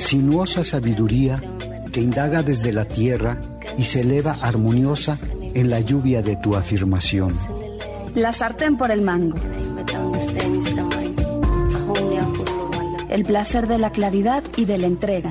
sinuosa sabiduría que indaga desde la tierra y se eleva armoniosa en la lluvia de tu afirmación. La sartén por el mango. El placer de la claridad y de la entrega.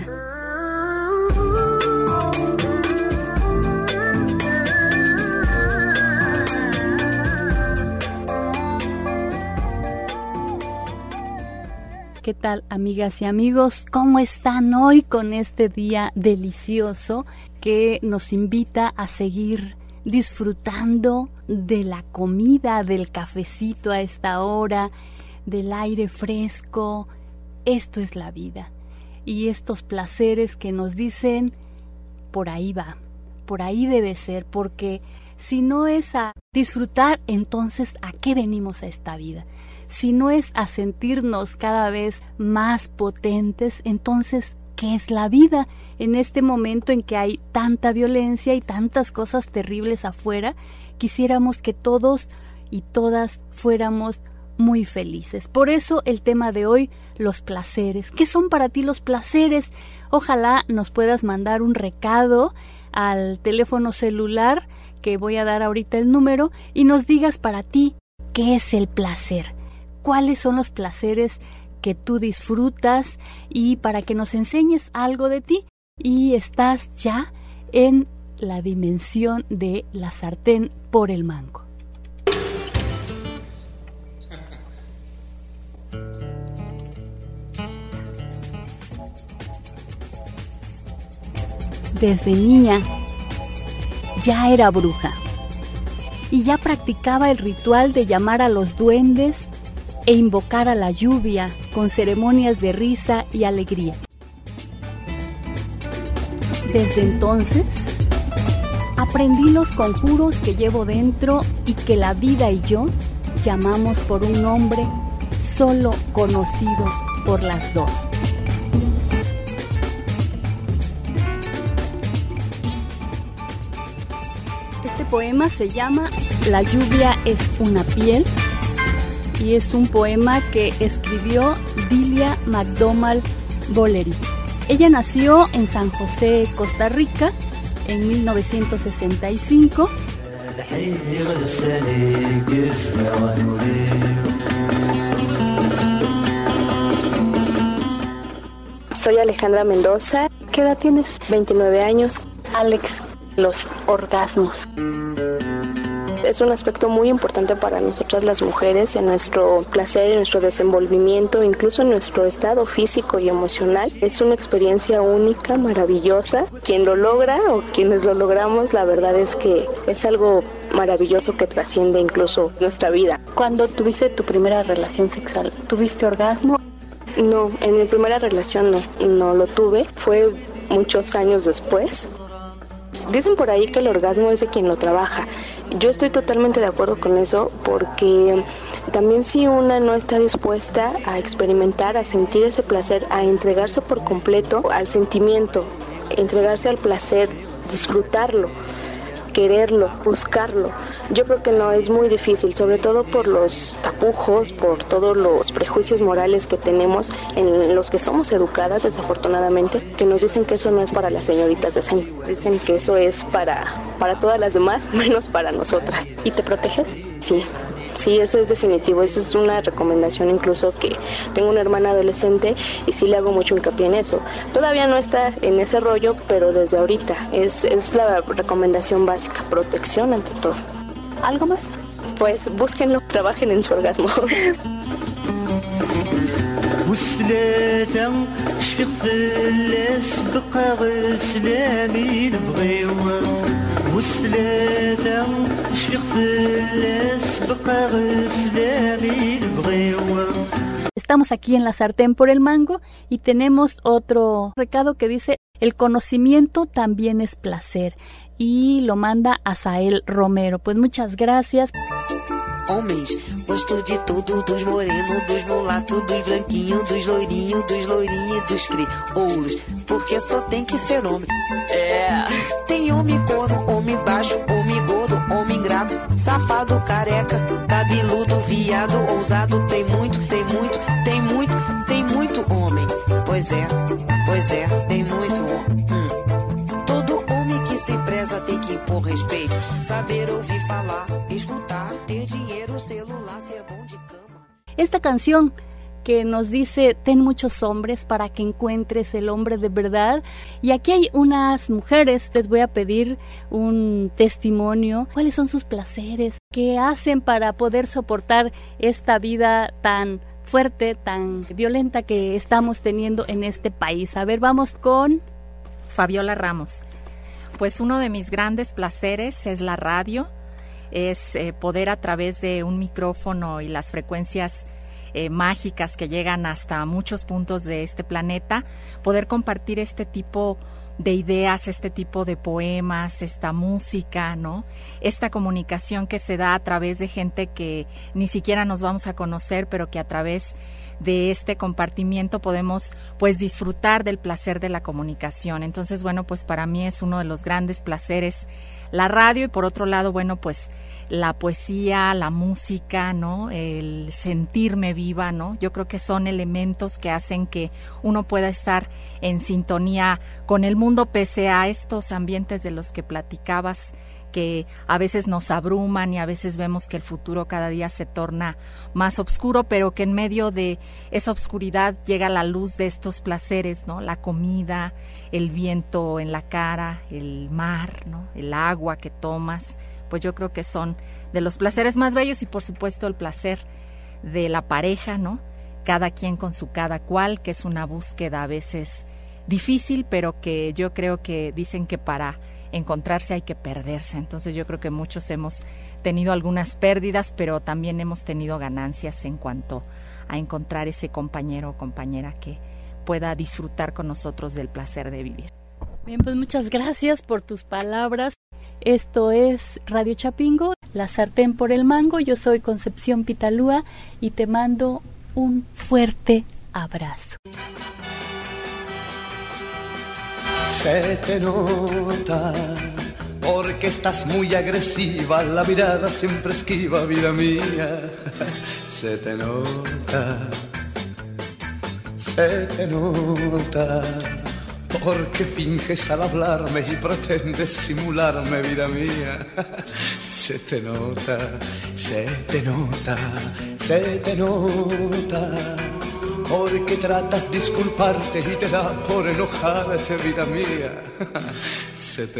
¿Qué tal, amigas y amigos? ¿Cómo están hoy con este día delicioso que nos invita a seguir disfrutando de la comida, del cafecito a esta hora, del aire fresco? Esto es la vida. Y estos placeres que nos dicen, por ahí va, por ahí debe ser, porque si no es a disfrutar, entonces ¿a qué venimos a esta vida? Si no es a sentirnos cada vez más potentes, entonces, ¿qué es la vida? En este momento en que hay tanta violencia y tantas cosas terribles afuera, quisiéramos que todos y todas fuéramos muy felices. Por eso el tema de hoy, los placeres. ¿Qué son para ti los placeres? Ojalá nos puedas mandar un recado al teléfono celular, que voy a dar ahorita el número, y nos digas para ti, ¿qué es el placer? ¿Cuáles son los placeres que tú disfrutas? Y para que nos enseñes algo de ti. Y estás ya en la dimensión de la sartén por el mango. Desde niña ya era bruja y ya practicaba el ritual de llamar a los duendes e invocar a la lluvia con ceremonias de risa y alegría. Desde entonces, aprendí los conjuros que llevo dentro y que la vida y yo llamamos por un nombre solo conocido por las dos. Este poema se llama La lluvia es una piel, y es un poema que escribió Dilia McDonald Bollery. Ella nació en San José, Costa Rica, en 1965. Soy Alejandra Mendoza. ¿Qué edad tienes? 29 años. Alex, los orgasmos. Es un aspecto muy importante para nosotras las mujeres en nuestro placer, en nuestro desenvolvimiento, incluso en nuestro estado físico y emocional. Es una experiencia única, maravillosa. Quien lo logra o quienes lo logramos, la verdad es que es algo maravilloso que trasciende incluso nuestra vida. ¿Cuándo tuviste tu primera relación sexual? ¿Tuviste orgasmo? No, en mi primera relación no lo tuve. Fue muchos años después. Dicen por ahí que el orgasmo es de quien lo trabaja. Yo estoy totalmente de acuerdo con eso, porque también si una no está dispuesta a experimentar, a sentir ese placer, a entregarse por completo al sentimiento, entregarse al placer, disfrutarlo, quererlo, buscarlo, yo creo que no es muy difícil, sobre todo por los tapujos, por todos los prejuicios morales que tenemos en los que somos educadas, desafortunadamente, que nos dicen que eso no es para las señoritas decentes, dicen que eso es para todas las demás, menos para nosotras. ¿Y te proteges? Sí, eso es definitivo, eso es una recomendación incluso que tengo una hermana adolescente y sí le hago mucho hincapié en eso. Todavía no está en ese rollo, pero desde ahorita es la recomendación básica, protección ante todo. ¿Algo más? Pues búsquenlo, trabajen en su orgasmo. Estamos aquí en la sartén por el mango y tenemos otro recado que dice: el conocimiento también es placer, y lo manda Asael Romero. Pues muchas gracias. Homens, gosto de tudo, dos morenos, dos mulatos, dos branquinhos, dos loirinhos, dos loirinhos, dos crioulos, porque só tem que ser homem. Tem homem corno, homem baixo, homem gordo, homem ingrato, safado, careca, cabeludo, viado, ousado, tem muito, tem muito, tem muito, tem muito homem. Pois quiser, tem muito. Todo homem que se preza tem que impor respeito, saber ouvir falar, escutar, ter dinheiro, celular, ser bom de cama. Esta canción que nos dice, ten muchos hombres para que encuentres el hombre de verdad. Y aquí hay unas mujeres, les voy a pedir un testimonio. ¿Cuáles son sus placeres? ¿Qué hacen para poder soportar esta vida tan fuerte, tan violenta que estamos teniendo en este país? A ver, vamos con Fabiola Ramos. Pues uno de mis grandes placeres es la radio, es poder a través de un micrófono y las frecuencias mágicas que llegan hasta muchos puntos de este planeta, poder compartir este tipo de ideas, este tipo de poemas, esta música, ¿no? Esta comunicación que se da a través de gente que ni siquiera nos vamos a conocer, pero que a través de este compartimiento podemos pues disfrutar del placer de la comunicación. Entonces, bueno, pues para mí es uno de los grandes placeres la radio, y por otro lado, bueno, pues la poesía, la música, ¿no? El sentirme viva, ¿no? Yo creo que son elementos que hacen que uno pueda estar en sintonía con el mundo, pese a estos ambientes de los que platicabas, que a veces nos abruman y a veces vemos que el futuro cada día se torna más oscuro, pero que en medio de esa oscuridad llega la luz de estos placeres, ¿no? La comida, el viento en la cara, el mar, ¿no? El agua que tomas, pues yo creo que son de los placeres más bellos, y por supuesto el placer de la pareja, ¿no? Cada quien con su cada cual, que es una búsqueda a veces difícil, pero que yo creo que dicen que para encontrarse hay que perderse. Entonces yo creo que muchos hemos tenido algunas pérdidas, pero también hemos tenido ganancias en cuanto a encontrar ese compañero o compañera que pueda disfrutar con nosotros del placer de vivir. Bien, pues muchas gracias por tus palabras. Esto es Radio Chapingo, la sartén por el mango. Yo soy Concepción Pitalúa y te mando un fuerte abrazo. Se te nota porque estás muy agresiva, la mirada siempre esquiva, vida mía. Se te nota porque finges al hablarme y pretendes simularme, vida mía. Se te nota porque tratas de disculparte y te da por enojarte, vida mía. Se te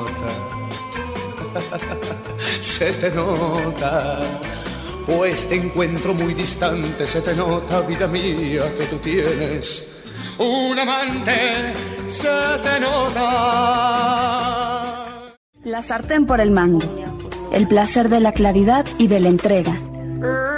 nota, pues te encuentro muy distante. Se te nota, vida mía, que tú tienes un amante. Se te nota. La sartén por el mango, el placer de la claridad y de la entrega.